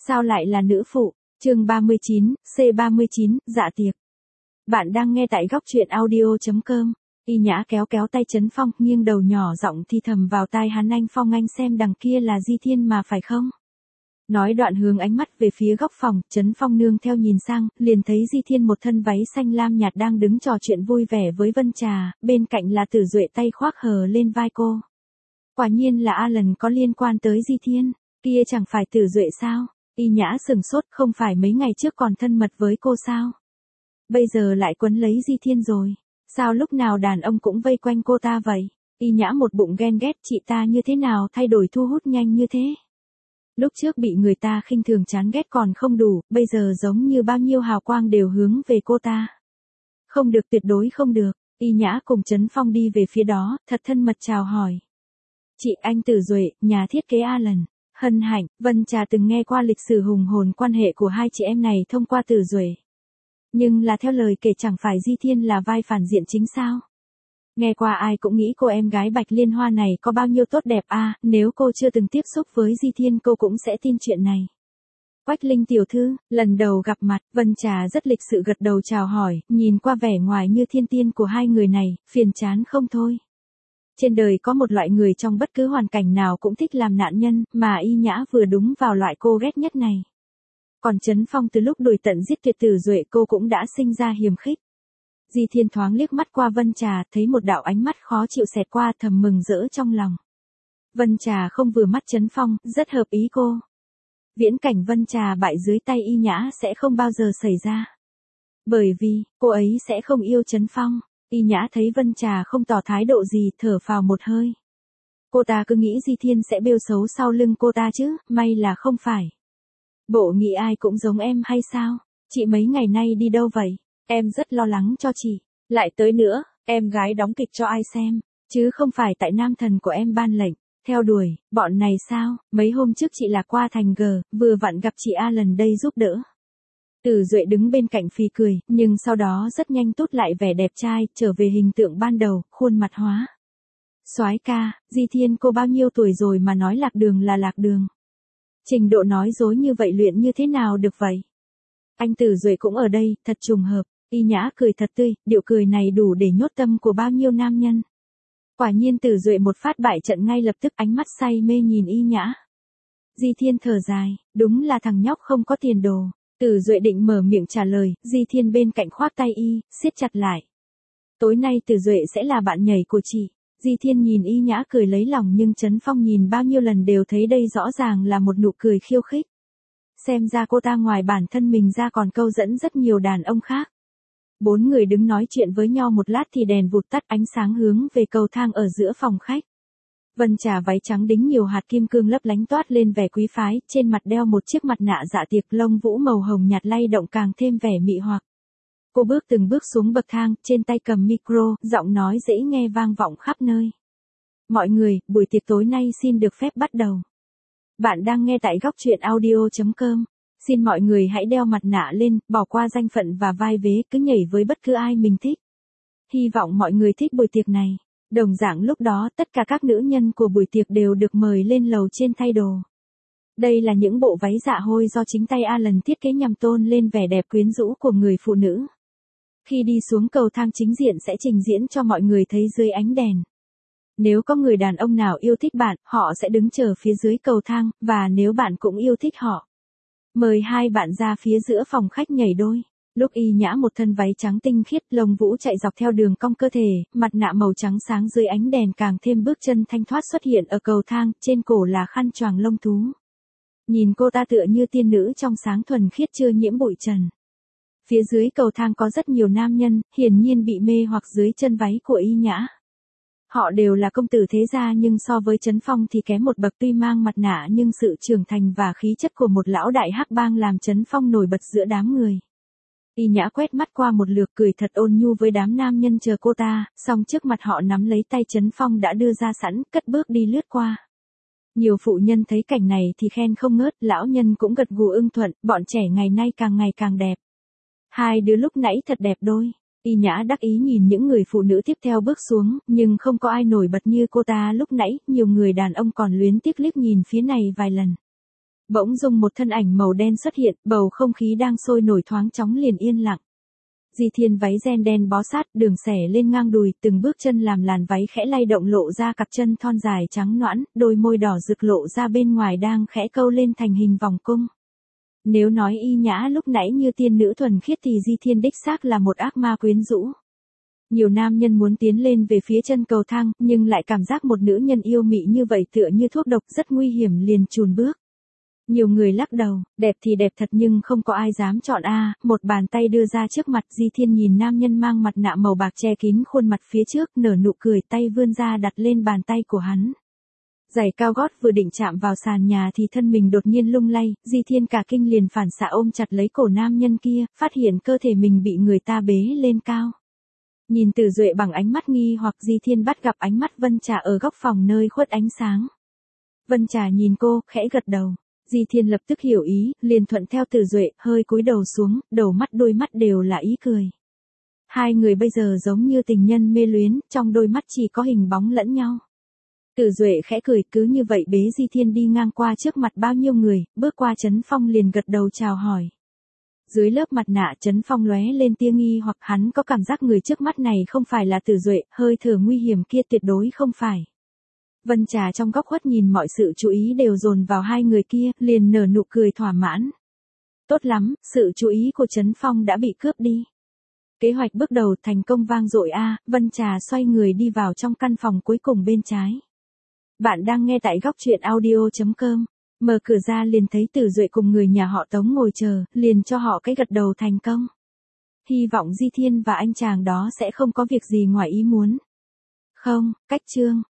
Sao lại là nữ phụ? Chương 39, C39, dạ tiệc. Bạn đang nghe tại góc truyện audio.com. Y Nhã kéo kéo tay Trấn Phong, nghiêng đầu nhỏ giọng thì thầm vào tai hắn, anh Phong, anh xem đằng kia là Di Thiên mà phải không? Nói đoạn hướng ánh mắt về phía góc phòng, Trấn Phong nương theo nhìn sang, liền thấy Di Thiên một thân váy xanh lam nhạt đang đứng trò chuyện vui vẻ với Vân Trà, bên cạnh là Tử Duệ tay khoác hờ lên vai cô. Quả nhiên là Alan có liên quan tới Di Thiên, kia chẳng phải Tử Duệ sao? Y Nhã sừng sốt, không phải mấy ngày trước còn thân mật với cô sao? Bây giờ lại quấn lấy Di Thiên rồi. Sao lúc nào đàn ông cũng vây quanh cô ta vậy? Y Nhã một bụng ghen ghét, chị ta như thế nào thay đổi thu hút nhanh như thế? Lúc trước bị người ta khinh thường chán ghét còn không đủ, bây giờ giống như bao nhiêu hào quang đều hướng về cô ta. Không được, tuyệt đối không được. Y Nhã cùng Trấn Phong đi về phía đó, thật thân mật chào hỏi. Chị, anh Tử Duệ, nhà thiết kế Alan. Hân hạnh, Vân Trà từng nghe qua lịch sử hùng hồn quan hệ của hai chị em này thông qua Tử Duệ. Nhưng là theo lời kể chẳng phải Di Thiên là vai phản diện chính sao? Nghe qua ai cũng nghĩ cô em gái Bạch Liên Hoa này có bao nhiêu tốt đẹp à, nếu cô chưa từng tiếp xúc với Di Thiên cô cũng sẽ tin chuyện này. Quách Linh tiểu thư, lần đầu gặp mặt, Vân Trà rất lịch sự gật đầu chào hỏi, nhìn qua vẻ ngoài như thiên tiên của hai người này, phiền chán không thôi. Trên đời có một loại người trong bất cứ hoàn cảnh nào cũng thích làm nạn nhân, mà Y Nhã vừa đúng vào loại cô ghét nhất này. Còn Trấn Phong từ lúc đuổi tận giết tuyệt Tử Duệ cô cũng đã sinh ra hiềm khích. Di Thiên thoáng liếc mắt qua Vân Trà, thấy một đạo ánh mắt khó chịu xẹt qua, thầm mừng rỡ trong lòng. Vân Trà không vừa mắt Trấn Phong, rất hợp ý cô. Viễn cảnh Vân Trà bại dưới tay Y Nhã sẽ không bao giờ xảy ra. Bởi vì, cô ấy sẽ không yêu Trấn Phong. Y Nhã thấy Vân Trà không tỏ thái độ gì, thở phào một hơi. Cô ta cứ nghĩ Di Thiên sẽ bêu xấu sau lưng cô ta chứ, may là không phải. Bộ nghĩ ai cũng giống em hay sao? Chị mấy ngày nay đi đâu vậy? Em rất lo lắng cho chị. Lại tới nữa, em gái đóng kịch cho ai xem, chứ không phải tại nam thần của em ban lệnh. Theo đuổi, bọn này sao? Mấy hôm trước chị lạc qua thành G, vừa vặn gặp chị Alan đây giúp đỡ. Tử Duệ đứng bên cạnh phì cười, nhưng sau đó rất nhanh tốt lại vẻ đẹp trai, trở về hình tượng ban đầu, khuôn mặt hóa. Soái ca, Di Thiên cô bao nhiêu tuổi rồi mà nói lạc đường là lạc đường. Trình độ nói dối như vậy luyện như thế nào được vậy? Anh Tử Duệ cũng ở đây, thật trùng hợp. Y Nhã cười thật tươi, điệu cười này đủ để nhốt tâm của bao nhiêu nam nhân. Quả nhiên Tử Duệ một phát bại trận ngay lập tức, ánh mắt say mê nhìn Y Nhã. Di Thiên thở dài, đúng là thằng nhóc không có tiền đồ. Tử Duệ định mở miệng trả lời, Di Thiên bên cạnh khoác tay y, siết chặt lại. Tối nay Tử Duệ sẽ là bạn nhảy của chị. Di Thiên nhìn Y Nhã cười lấy lòng, nhưng Trấn Phong nhìn bao nhiêu lần đều thấy đây rõ ràng là một nụ cười khiêu khích. Xem ra cô ta ngoài bản thân mình ra còn câu dẫn rất nhiều đàn ông khác. Bốn người đứng nói chuyện với nhau một lát thì đèn vụt tắt, ánh sáng hướng về cầu thang ở giữa phòng khách. Vân Trà váy trắng đính nhiều hạt kim cương lấp lánh toát lên vẻ quý phái, trên mặt đeo một chiếc mặt nạ dạ tiệc, lông vũ màu hồng nhạt lay động càng thêm vẻ mị hoặc. Cô bước từng bước xuống bậc thang, trên tay cầm micro, giọng nói dễ nghe vang vọng khắp nơi. Mọi người, buổi tiệc tối nay xin được phép bắt đầu. Bạn đang nghe tại góc truyện audio.com. Xin mọi người hãy đeo mặt nạ lên, bỏ qua danh phận và vai vế, cứ nhảy với bất cứ ai mình thích. Hy vọng mọi người thích buổi tiệc này. Đồng dạng lúc đó, tất cả các nữ nhân của buổi tiệc đều được mời lên lầu trên thay đồ. Đây là những bộ váy dạ hôi do chính tay Alan thiết kế nhằm tôn lên vẻ đẹp quyến rũ của người phụ nữ. Khi đi xuống cầu thang chính diện sẽ trình diễn cho mọi người thấy dưới ánh đèn. Nếu có người đàn ông nào yêu thích bạn, họ sẽ đứng chờ phía dưới cầu thang, và nếu bạn cũng yêu thích họ, mời hai bạn ra phía giữa phòng khách nhảy đôi. Lúc Y Nhã một thân váy trắng tinh khiết, lông vũ chạy dọc theo đường cong cơ thể, mặt nạ màu trắng sáng dưới ánh đèn càng thêm bước chân thanh thoát xuất hiện ở cầu thang, trên cổ là khăn choàng lông thú. Nhìn cô ta tựa như tiên nữ trong sáng thuần khiết chưa nhiễm bụi trần. Phía dưới cầu thang có rất nhiều nam nhân, hiển nhiên bị mê hoặc dưới chân váy của Y Nhã. Họ đều là công tử thế gia nhưng so với Trấn Phong thì kém một bậc, tuy mang mặt nạ nhưng sự trưởng thành và khí chất của một lão đại hắc bang làm Trấn Phong nổi bật giữa đám người. Y Nhã quét mắt qua một lượt, cười thật ôn nhu với đám nam nhân chờ cô ta, song trước mặt họ nắm lấy tay Trấn Phong đã đưa ra sẵn, cất bước đi lướt qua. Nhiều phụ nhân thấy cảnh này thì khen không ngớt, lão nhân cũng gật gù ưng thuận, bọn trẻ ngày nay càng đẹp. Hai đứa lúc nãy thật đẹp đôi. Y Nhã đắc ý nhìn những người phụ nữ tiếp theo bước xuống, nhưng không có ai nổi bật như cô ta lúc nãy, nhiều người đàn ông còn luyến tiếc liếc nhìn phía này vài lần. Bỗng dưng một thân ảnh màu đen xuất hiện, bầu không khí đang sôi nổi thoáng chóng liền yên lặng. Di Thiên váy ren đen bó sát, đường xẻ lên ngang đùi, từng bước chân làm làn váy khẽ lay động lộ ra cặp chân thon dài trắng nõn, đôi môi đỏ rực lộ ra bên ngoài đang khẽ câu lên thành hình vòng cung. Nếu nói Y Nhã lúc nãy như tiên nữ thuần khiết thì Di Thiên đích xác là một ác ma quyến rũ. Nhiều nam nhân muốn tiến lên về phía chân cầu thang, nhưng lại cảm giác một nữ nhân yêu mị như vậy tựa như thuốc độc rất nguy hiểm liền chùn bước. Nhiều người lắc đầu, đẹp thì đẹp thật nhưng không có ai dám chọn a. Một bàn tay đưa ra trước mặt, Di Thiên nhìn nam nhân mang mặt nạ màu bạc che kín khuôn mặt phía trước, nở nụ cười, tay vươn ra đặt lên bàn tay của hắn. Giày cao gót vừa định chạm vào sàn nhà thì thân mình đột nhiên lung lay, Di Thiên cả kinh liền phản xạ ôm chặt lấy cổ nam nhân kia, phát hiện cơ thể mình bị người ta bế lên cao. Nhìn Tử Duệ bằng ánh mắt nghi hoặc, Di Thiên bắt gặp ánh mắt Vân Trà ở góc phòng nơi khuất ánh sáng. Vân Trà nhìn cô, khẽ gật đầu. Di Thiên lập tức hiểu ý, liền thuận theo Tử Duệ, hơi cúi đầu xuống, đầu mắt đôi mắt đều là ý cười. Hai người bây giờ giống như tình nhân mê luyến, trong đôi mắt chỉ có hình bóng lẫn nhau. Tử Duệ khẽ cười, cứ như vậy bế Di Thiên đi ngang qua trước mặt bao nhiêu người, bước qua Trấn Phong liền gật đầu chào hỏi. Dưới lớp mặt nạ Trấn Phong lóe lên tia nghi hoặc, hắn có cảm giác người trước mắt này không phải là Tử Duệ, hơi thở nguy hiểm kia tuyệt đối không phải. Vân Trà trong góc khuất nhìn mọi sự chú ý đều dồn vào hai người kia, liền nở nụ cười thỏa mãn. Tốt lắm, sự chú ý của Trấn Phong đã bị cướp đi. Kế hoạch bước đầu thành công vang dội a. Vân Trà xoay người đi vào trong căn phòng cuối cùng bên trái. Bạn đang nghe tại góc truyện audio.com. Mở cửa ra liền thấy Tử Duệ cùng người nhà họ Tống ngồi chờ, liền cho họ cái gật đầu thành công. Hy vọng Di Thiên và anh chàng đó sẽ không có việc gì ngoài ý muốn. Không, cách chương.